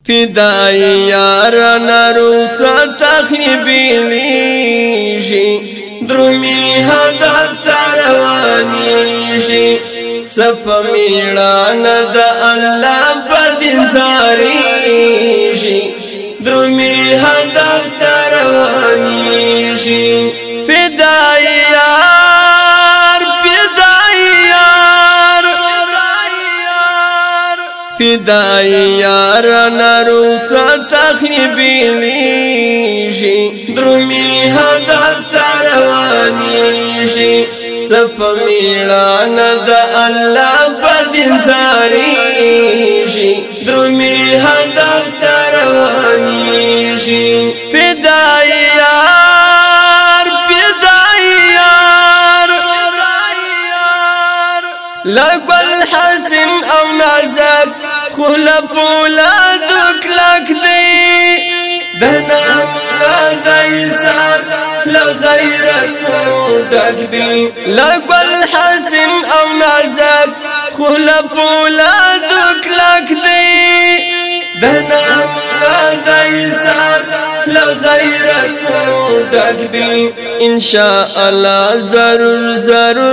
فدای یاران رخصت اخلی بیلیشی درومی هدف تروانیشی سپا میڑان دا اللہ بدین زاریشی درومی هدف تروانیشی فدای یار فدای یار فدای یاران رخصت اخلی بیلیشی درومی هدف تروانیشی سپا میڑان دا اللہ بدین زاریشی درومی هدف تروانیشی فدای یار فدای یار لگل حسن او نازک خلپ اولادک لک دی دنام دایسان لغیرت ڈک دی لگل حسن او نازک خلپ اولادک لک دی دنام دایسان لغیرت ڈک دی انشاءاللہ ضرور ضرور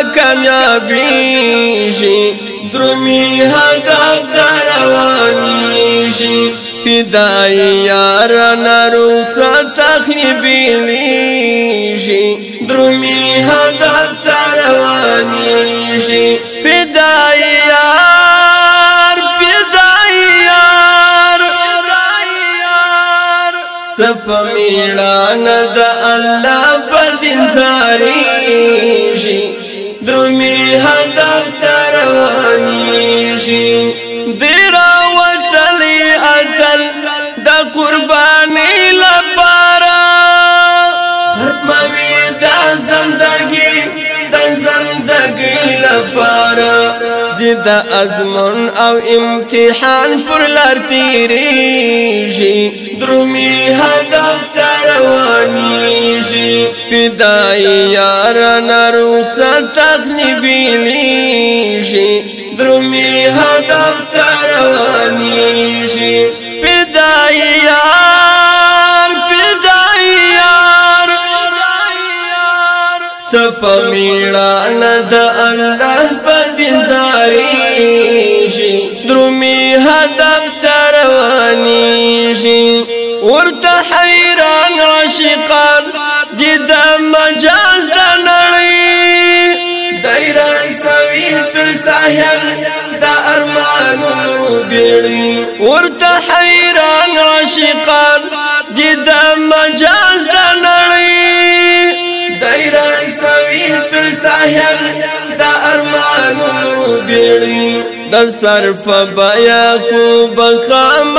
بکامیابیشی درومی هدف تروانیشی فدای یاران رخصت اخلی بیلیشی درومی هدف تروانیشی فدای یار فدای یار سپا میڑان دا اللہ بدین زاریشی درومی هدف تروانیشی دیرا وطلی اتل دا قربانی لپارا ختموی دا زندگی لپارا زد ازمون او امتحان پر لار تیریشی درومی هدف تروانیشی فدای یاران رخصت اخلی بیلیشی درومی هدف تروانیشی فدای یار فدای یار سپا میڑان دا اللہ بدین زاریشی درومی هدف تروانیشی ورطا حیران عاشقان دیدا مجاز دا نڑی دائرہ سوی تر ساحل دا ارمانو بیڑی ورطا حیران عاشقان دیدا مجاز دا نڑی دائرہ سوی تر ساحل دا ارمانو بیڑی دا صرف بیا خوب خام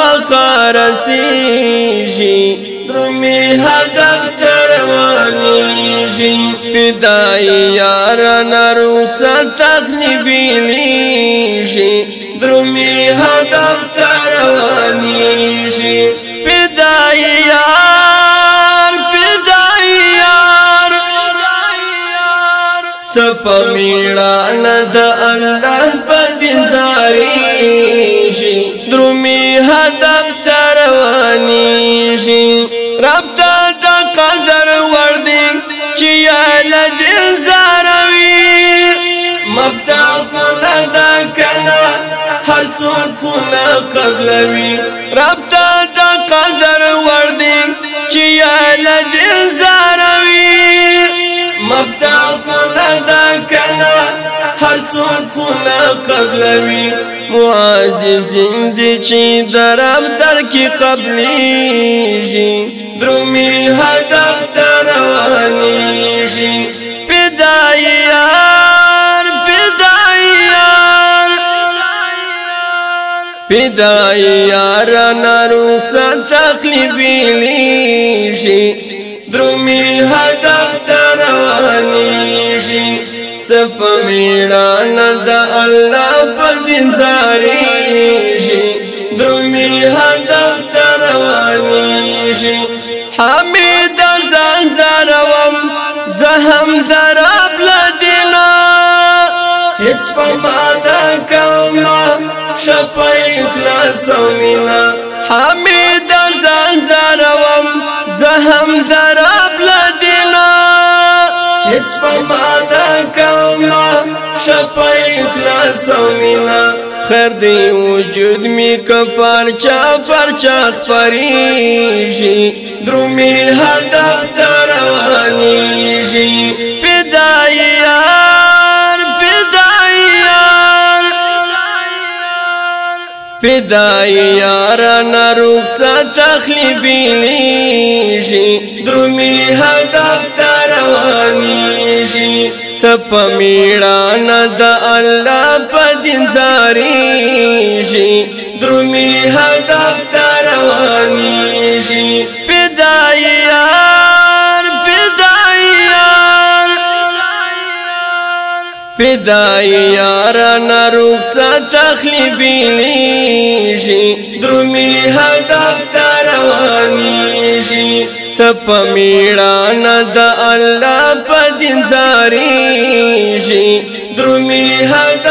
خارسیشی درومی هدف تروانیشی فدای یاران رخصت اخلی بیلیشی درومی هدف تروانیشی فدای یار فدای یار سپا میڑان دا اللہ بدین زاریشی درومی هدف تروانیشی ربطا دا قدر وردی چیا لدین زاروی مبتا خونا دا کنا هر سوک خونا قبلوی ربطا دا قدر وردی چیا لدین زاروی مبتا خونا دا کنا هر سوک خونا قبلوی معززین دی چی درب در کی قبلیشی درومی هدف تروانیشی فدای یار فدای یار فدای یاران رخصت اخلی بیلیشی درومی هدف تروانیشی سپا میڑان دا اللہ بدین زاریشی درومی هدف تروانیشی حمید زان زاروم زهم دراب لدینا اس پا مانا کاما شپا اخلاص و مینا حمید ځان زروم زهم درب لدینا هیڅ په معنا کما شپه اخلاص مینا خیر دی وجود می که پرچا پرچا خپریږي درومي هدف ته روانیږي فدای یار نه رخصت اخلي بیلیږي درومي هدف ته روانیږي څپ میړانه د الله په دین زاریږي درومي هدف ته روانیږي فدای یار نه رخصت اخلي بیلیږي درومي هدف ته روانیږي څپ میړانه د الله په دین زاریږي درومي هدف